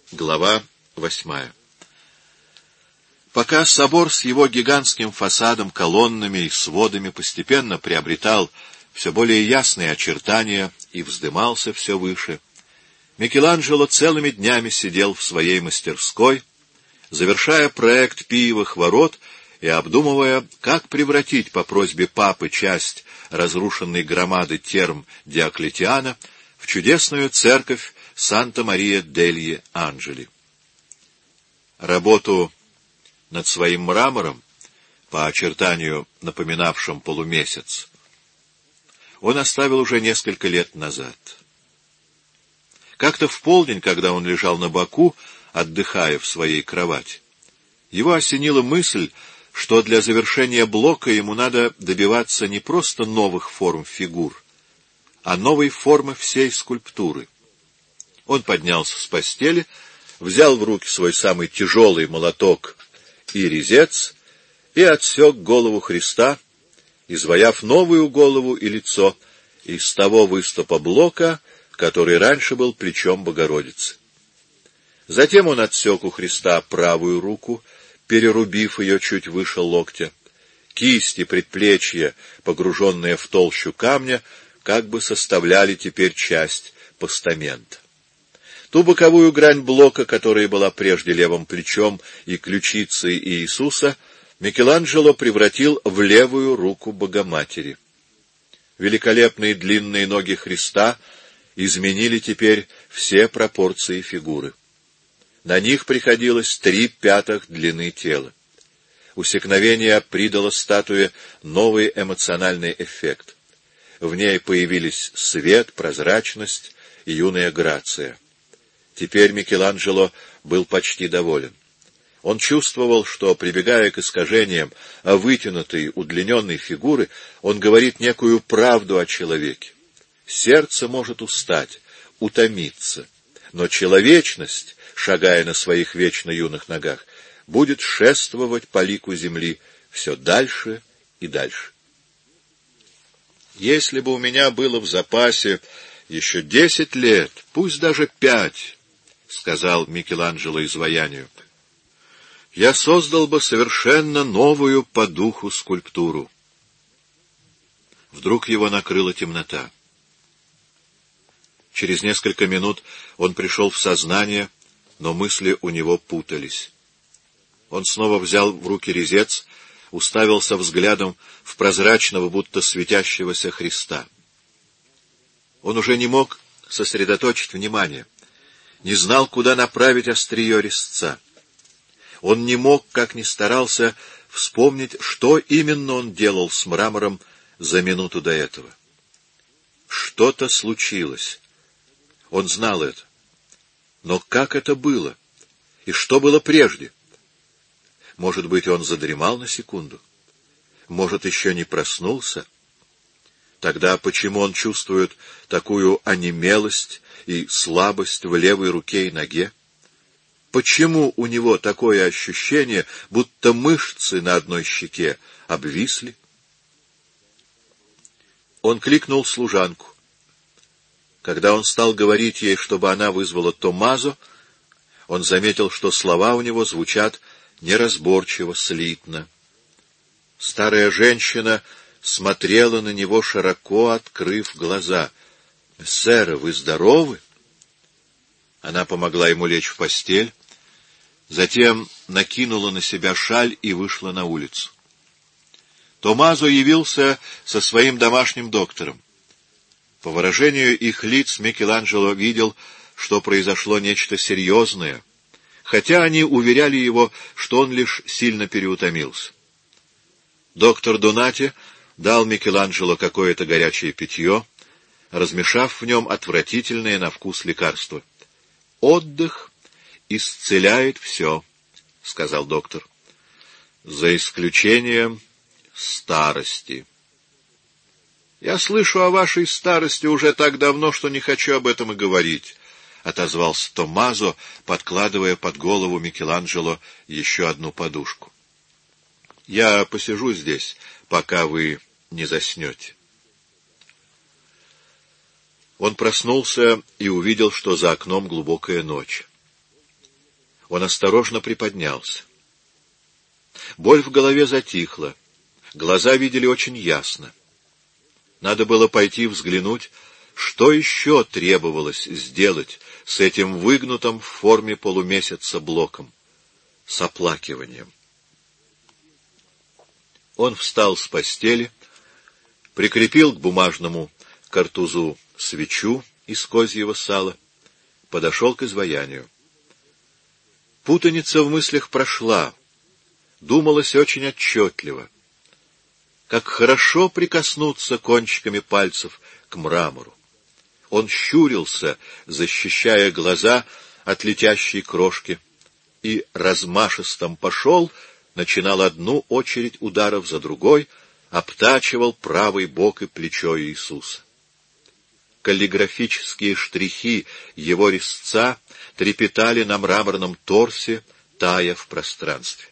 Глава 8. Пока собор с его гигантским фасадом, колоннами и сводами постепенно приобретал все более ясные очертания и вздымался все выше, Микеланджело целыми днями сидел в своей мастерской, завершая проект Пиевых ворот и обдумывая, как превратить по просьбе папы часть разрушенной громады терм Диоклетиана в чудесную церковь Санта-Мария-дельи-Анджели. Работу над своим мрамором, по очертанию напоминавшим полумесяц, он оставил уже несколько лет назад. Как-то в полдень, когда он лежал на боку, отдыхая в своей кровати, его осенила мысль, что для завершения блока ему надо добиваться не просто новых форм фигур, а новой формы всей скульптуры. Он поднялся с постели, взял в руки свой самый тяжелый молоток и резец и отсек голову Христа, изваяв новую голову и лицо из того выступа блока, который раньше был плечом Богородицы. Затем он отсек у Христа правую руку, перерубив ее чуть выше локтя. Кисти, предплечья, погруженные в толщу камня, как бы составляли теперь часть постамента. Ту боковую грань блока, которая была прежде левым плечом и ключицей Иисуса, Микеланджело превратил в левую руку Богоматери. Великолепные длинные ноги Христа изменили теперь все пропорции фигуры. На них приходилось 3/5 длины тела. Усекновение придало статуе новый эмоциональный эффект. В ней появились свет, прозрачность и юная грация. Теперь Микеланджело был почти доволен. Он чувствовал, что, прибегая к искажениям вытянутой, удлиненной фигуры, он говорит некую правду о человеке. Сердце может устать, утомиться, но человечность, шагая на своих вечно юных ногах, будет шествовать по лику земли все дальше и дальше. Если бы у меня было в запасе еще 10 лет, пусть даже 5, — сказал Микеланджело изваянию, — я создал бы совершенно новую по духу скульптуру. Вдруг его накрыла темнота. Через несколько минут он пришел в сознание, но мысли у него путались. Он снова взял в руки резец, уставился взглядом в прозрачного, будто светящегося Христа. Он уже не мог сосредоточить внимание, не знал, куда направить острие резца. Он не мог, как ни старался, вспомнить, что именно он делал с мрамором за минуту до этого. Что-то случилось. Он знал это. Но как это было? И что было прежде? Может быть, он задремал на секунду? Может, еще не проснулся? Тогда почему он чувствует такую онемелость и слабость в левой руке и ноге? Почему у него такое ощущение, будто мышцы на одной щеке обвисли? Он кликнул служанку. Когда он стал говорить ей, чтобы она вызвала Томмазо, он заметил, что слова у него звучат неразборчиво, слитно. Старая женщина смотрела на него, широко открыв глаза. — Сэр, вы здоровы? Она помогла ему лечь в постель, затем накинула на себя шаль и вышла на улицу. Томмазо явился со своим домашним доктором. По выражению их лиц Микеланджело видел, что произошло нечто серьезное, хотя они уверяли его, что он лишь сильно переутомился. Доктор Донати дал Микеланджело какое-то горячее питье, размешав в нем отвратительное на вкус лекарство. «Отдых исцеляет все», — сказал доктор, — «за исключением старости». «Я слышу о вашей старости уже так давно, что не хочу об этом и говорить», — отозвался Томмазо, подкладывая под голову Микеланджело еще одну подушку. «Я посижу здесь, пока вы не заснете». Он проснулся и увидел, что за окном глубокая ночь. Он осторожно приподнялся. Боль в голове затихла, глаза видели очень ясно. Надо было пойти взглянуть, что еще требовалось сделать с этим выгнутым в форме полумесяца блоком, с оплакиванием. Он встал с постели, прикрепил к бумажному картузу свечу из козьего сала, подошел к изваянию. Путаница в мыслях прошла, думалось очень отчетливо. Как хорошо прикоснуться кончиками пальцев к мрамору. Он щурился, защищая глаза от летящей крошки, и размашистом пошел, начинал одну очередь ударов за другой, обтачивал правый бок и плечо Иисуса. Каллиграфические штрихи его резца трепетали на мраморном торсе, тая в пространстве.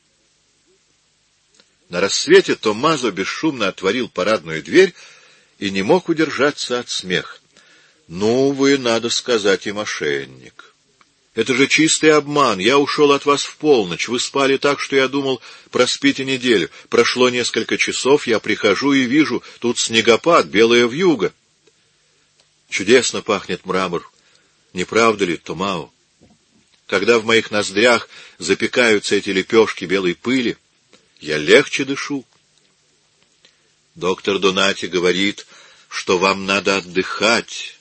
На рассвете Томмазо бесшумно отворил парадную дверь и не мог удержаться от смеха. «Ну, вы, надо сказать, и мошенник. Это же чистый обман. Я ушел от вас в полночь. Вы спали так, что я думал, проспите неделю. Прошло несколько часов, я прихожу и вижу, тут снегопад, белая вьюга. Чудесно пахнет мрамор. Не правда ли, Томао? Когда в моих ноздрях запекаются эти лепешки белой пыли, я легче дышу. Доктор Донати говорит, что вам надо отдыхать.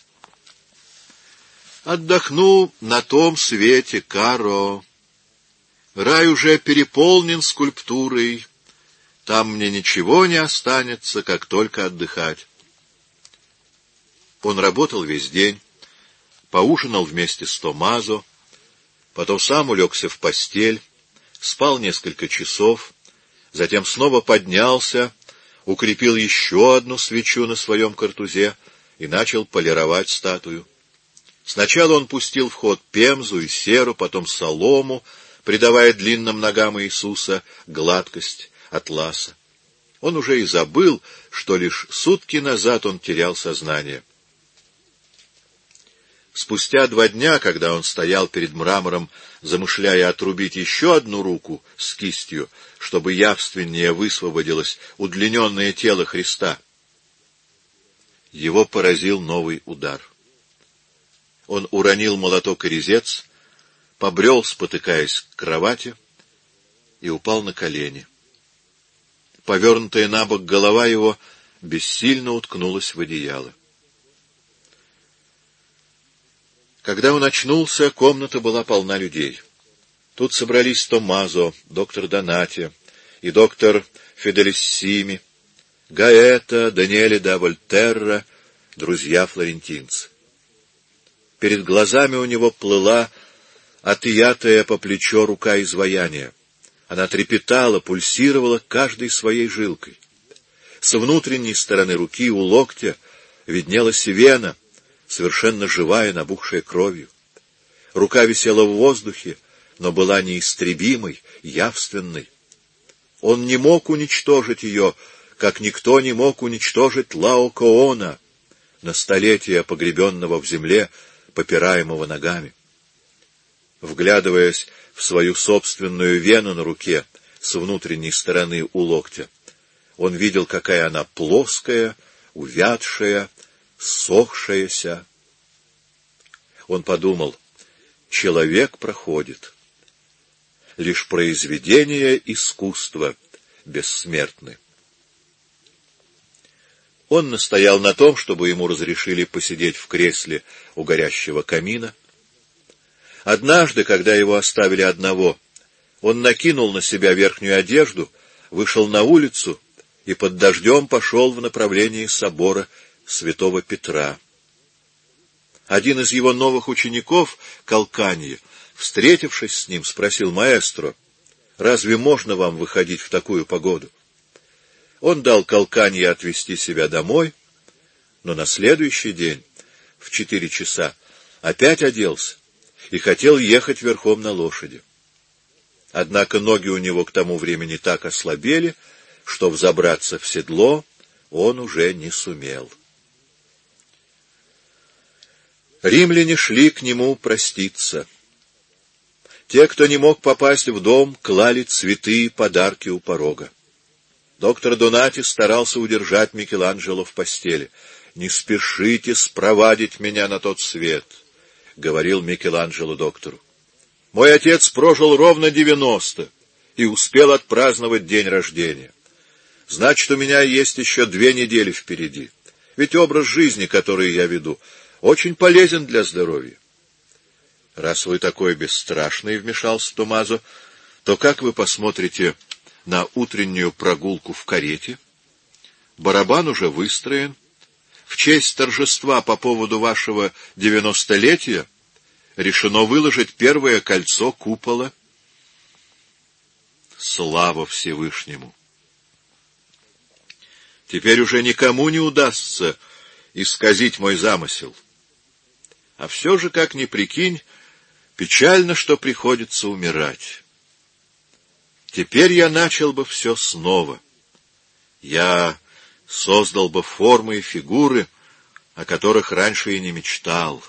Отдохну на том свете, Каро. Рай уже переполнен скульптурой. Там мне ничего не останется, как только отдыхать. Он работал весь день, поужинал вместе с Томмазо, потом сам улегся в постель, спал несколько часов, затем снова поднялся, укрепил еще одну свечу на своем картузе и начал полировать статую. Сначала он пустил в ход пемзу и серу, потом солому, придавая длинным ногам Иисуса гладкость атласа. Он уже и забыл, что лишь сутки назад он терял сознание. Спустя 2 дня, когда он стоял перед мрамором, замышляя отрубить еще одну руку с кистью, чтобы явственнее высвободилось удлиненное тело Христа, его поразил новый удар. Он уронил молоток и резец, побрел, спотыкаясь к кровати, и упал на колени. Повернутая на бок голова его бессильно уткнулась в одеяло. Когда он очнулся, комната была полна людей. Тут собрались Томмазо, доктор Донати и доктор Фиделиссими, Гаэта, Даниэле да Вольтерра, друзья-флорентинцы. Перед глазами у него плыла отъятая по плечо рука изваяния. Она трепетала, пульсировала каждой своей жилкой. С внутренней стороны руки у локтя виднелась вена, совершенно живая, набухшая кровью. Рука висела в воздухе, но была неистребимой, явственной. Он не мог уничтожить ее, как никто не мог уничтожить Лаокоона, на столетия погребенного в земле, попираемого ногами. Вглядываясь в свою собственную вену на руке с внутренней стороны у локтя, он видел, какая она плоская, увядшая, ссохшаяся. Он подумал, человек проходит. Лишь произведения искусства бессмертны. Он настоял на том, чтобы ему разрешили посидеть в кресле у горящего камина. Однажды, когда его оставили одного, он накинул на себя верхнюю одежду, вышел на улицу и под дождем пошел в направлении собора святого Петра. Один из его новых учеников, Калканье, встретившись с ним, спросил: «Маэстро, разве можно вам выходить в такую погоду?» Он дал Калканье отвезти себя домой, но на следующий день, в 4 часа, опять оделся и хотел ехать верхом на лошади. Однако ноги у него к тому времени так ослабели, что взобраться в седло он уже не сумел. Римляне шли к нему проститься. Те, кто не мог попасть в дом, клали цветы и подарки у порога. Доктор Донати старался удержать Микеланджело в постели. «Не спешите спровадить меня на тот свет», — говорил Микеланджело доктору. «Мой отец прожил ровно 90 и успел отпраздновать день рождения. Значит, у меня есть еще 2 недели впереди. Ведь образ жизни, который я веду, очень полезен для здоровья». «Раз вы такой бесстрашный, — вмешался Томмазо, — то как вы посмотрите на утреннюю прогулку в карете? Барабан уже выстроен. В честь торжества по поводу вашего 90-летия решено выложить первое кольцо купола». Слава Всевышнему! Теперь уже никому не удастся исказить мой замысел. А все же, как ни прикинь, печально, что приходится умирать. Теперь я начал бы все снова. Я создал бы формы и фигуры, о которых раньше и не мечтал.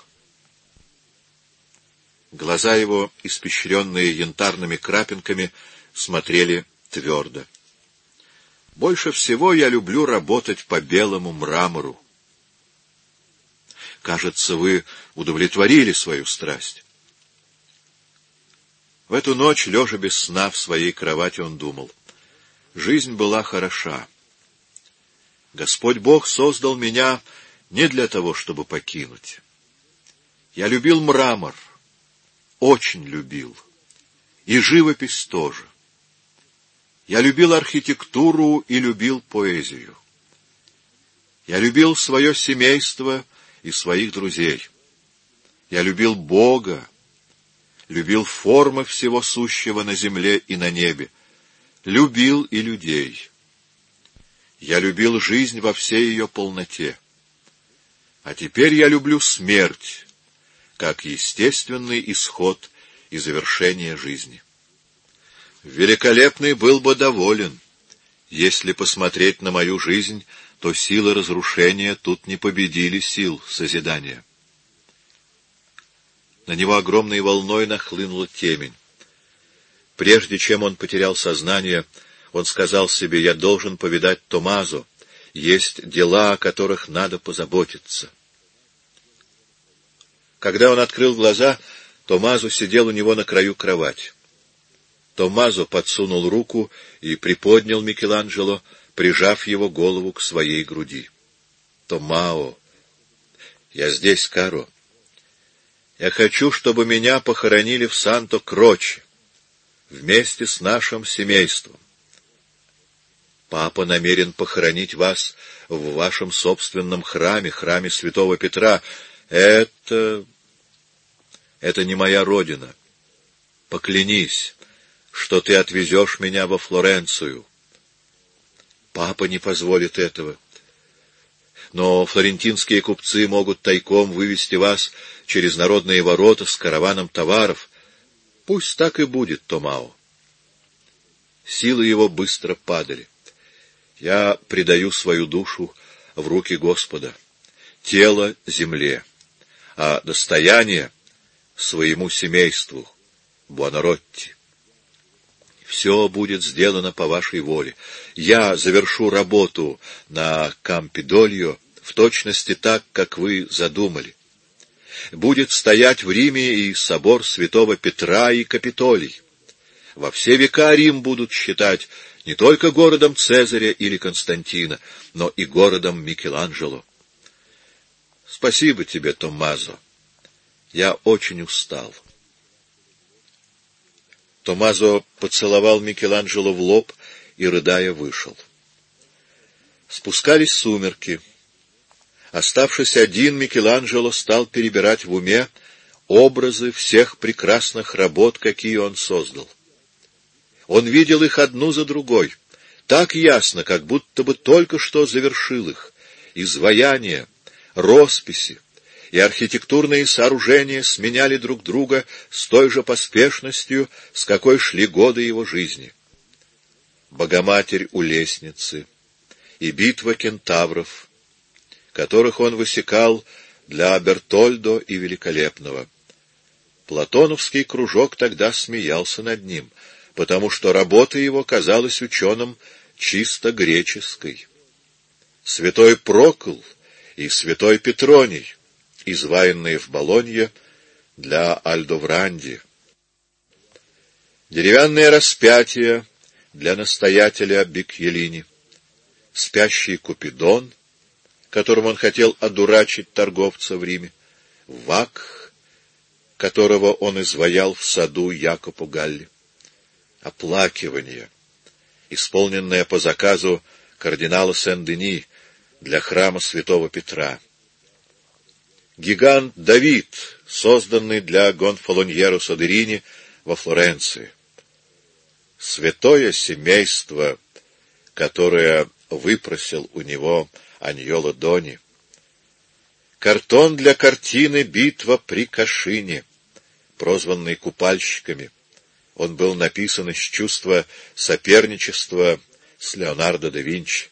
Глаза его, испещренные янтарными крапинками, смотрели твердо. Больше всего я люблю работать по белому мрамору. Кажется, вы удовлетворили свою страсть. В эту ночь, лежа без сна в своей кровати, он думал: жизнь была хороша. Господь Бог создал меня не для того, чтобы покинуть. Я любил мрамор, очень любил, и живопись тоже. Я любил архитектуру и любил поэзию. Я любил свое семейство и своих друзей. Я любил Бога, любил формы всего сущего на земле и на небе, любил и людей. Я любил жизнь во всей ее полноте. А теперь я люблю смерть, как естественный исход и завершение жизни. Великолепный был бы доволен. Если посмотреть на мою жизнь, то силы разрушения тут не победили сил созидания. На него огромной волной нахлынула темень. Прежде чем он потерял сознание, он сказал себе: «Я должен повидать Томмазо. Есть дела, о которых надо позаботиться». Когда он открыл глаза, Томмазо сидел у него на краю кровати. Томмазо подсунул руку и приподнял Микеланджело, прижав его голову к своей груди. «Томмао, я здесь, Каро. Я хочу, чтобы меня похоронили в Санто-Кроче, вместе с нашим семейством. Папа намерен похоронить вас в вашем собственном храме, храме святого Петра. Это не моя родина. Поклянись, что ты отвезешь меня во Флоренцию». «Папа не позволит этого. Но флорентинские купцы могут тайком вывести вас через народные ворота с караваном товаров. Пусть так и будет, Томмао». Силы его быстро падали. «Я предаю свою душу в руки Господа, тело — земле, а достояние — своему семейству, Буонаротти. Все будет сделано по вашей воле. Я завершу работу на Кампидольо в точности так, как вы задумали. Будет стоять в Риме и собор святого Петра и Капитолий. Во все века Рим будут считать не только городом Цезаря или Константина, но и городом Микеланджело. Спасибо тебе, Томмазо. Я очень устал». Томмазо поцеловал Микеланджело в лоб и, рыдая, вышел. Спускались сумерки. Оставшись один, Микеланджело стал перебирать в уме образы всех прекрасных работ, какие он создал. Он видел их одну за другой, так ясно, как будто бы только что завершил их. Изваяния, росписи и архитектурные сооружения сменяли друг друга с той же поспешностью, с какой шли годы его жизни. Богоматерь у лестницы и битва кентавров, которых он высекал для Бертольдо и Великолепного. Платоновский кружок тогда смеялся над ним, потому что работа его казалась ученым чисто греческой. Святой Прокл и святой Петроний, изваянные в Болонье для Альдовранди. Деревянное распятие для настоятеля Бикьелини, спящий Купидон, которым он хотел одурачить торговца в Риме, Вакх, которого он изваял в саду Якопу Галли, оплакивание, исполненное по заказу кардинала Сен-Дени для храма святого Петра, гигант Давид, созданный для Гонфалоньеро Содерини во Флоренции, святое семейство, которое выпросил у него Аньоло Дони, картон для картины «Битва при Кашине», прозванный купальщиками. Он был написан из чувства соперничества с Леонардо да Винчи.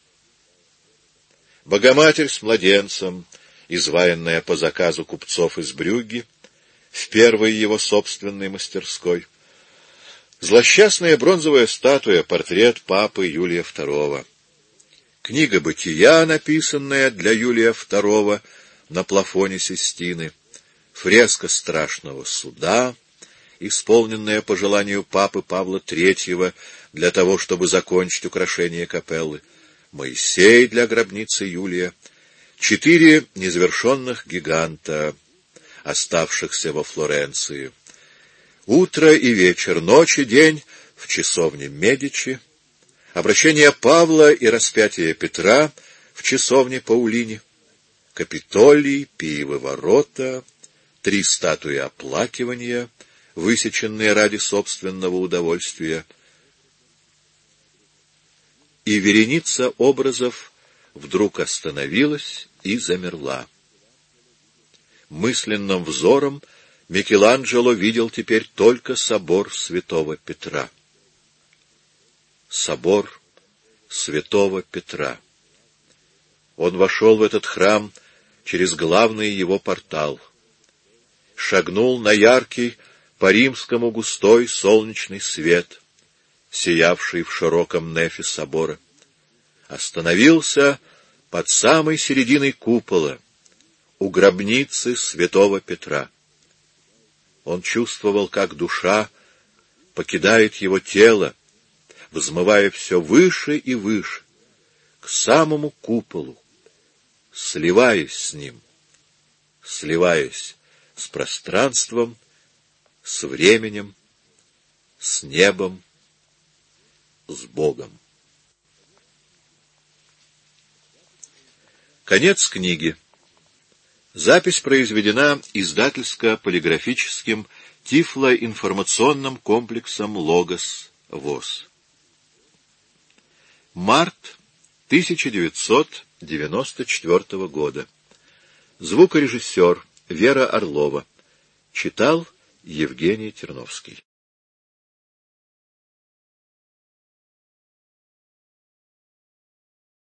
Богоматерь с младенцем, изваянная по заказу купцов из Брюгге, в первой его собственной мастерской. Злосчастная бронзовая статуя, портрет папы Юлия II. Книга «Бытия», написанная для Юлия II на плафоне Систины. Фреска страшного суда, исполненная по желанию папы Павла III для того, чтобы закончить украшение капеллы. Моисей для гробницы Юлия. 4 незавершенных гиганта, оставшихся во Флоренции. Утро и вечер, ночь и день в часовне Медичи, обращение Павла и распятие Петра в часовне Паулини, Капитолий, Пиевы ворота, 3 статуи оплакивания, высеченные ради собственного удовольствия, и вереница образов вдруг остановилась и замерла. Мысленным взором Микеланджело видел теперь только собор святого Петра. Собор святого Петра. Он вошел в этот храм через главный его портал, шагнул на яркий, по-римскому густой солнечный свет, сиявший в широком нефе собора, остановился под самой серединой купола, у гробницы святого Петра. Он чувствовал, как душа покидает его тело, взмывая все выше и выше, к самому куполу, сливаясь с ним, сливаясь с пространством, с временем, с небом, с Богом. Конец книги. Запись произведена издательско-полиграфическим тифлоинформационным комплексом «Логос» ВОС. Март 1994 года. Звукорежиссер Вера Орлова. Читал Евгений Терновский.